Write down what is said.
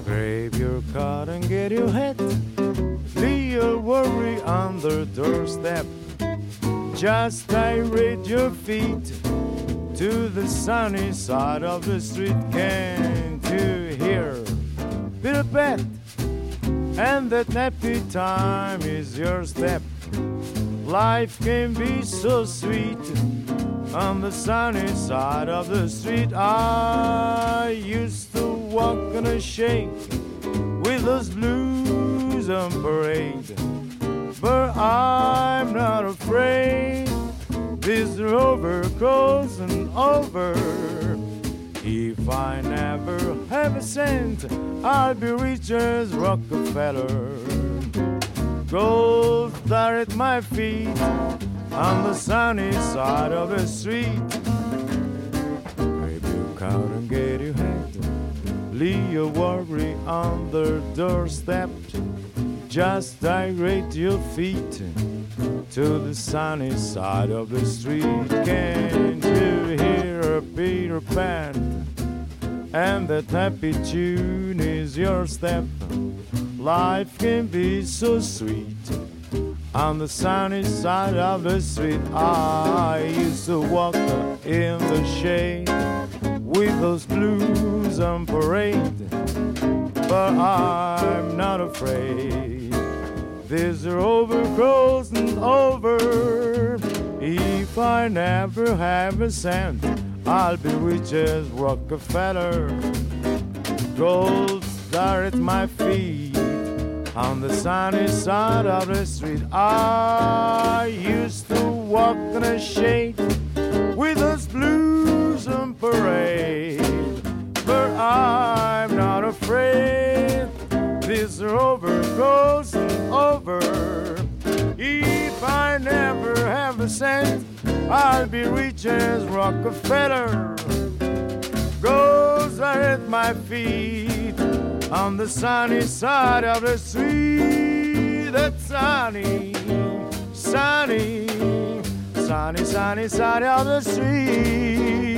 Grab your card and get your hat. Leave your worry on the doorstep. Just direct your feet to the sunny side of the street. Can't you hear Peter Pat? And that nappy time is your step. Life can be so sweet on the sunny side of the street. I used to walk and a shake with those blues on parade, but I'm not afraid. This rover crossing over. If I never have a cent, I'll be rich as Rockefeller. Gold there at my feet on the sunny side of the street. Grab your coat and get your hat. Leave your worry on the doorstep. Just direct your feet to the sunny side of the street. Can't you hear Peter Pan? And that happy tune is your step. Life can be so sweet on the sunny side of the street. I used to walk in the shade with those blues on parade, but I'm not afraid. This rover crossing over. If I never have a cent, I'll be rich as Rockefeller. Gold there at my feet on the sunny side of the street. I used to walk in a shade with those blues on parade, but I'm not afraid. This rover goes over. If I never have a cent, I'll be rich as Rockefeller. Goes at my feet on the sunny side of the street. That sunny, sunny, sunny, sunny side of the street.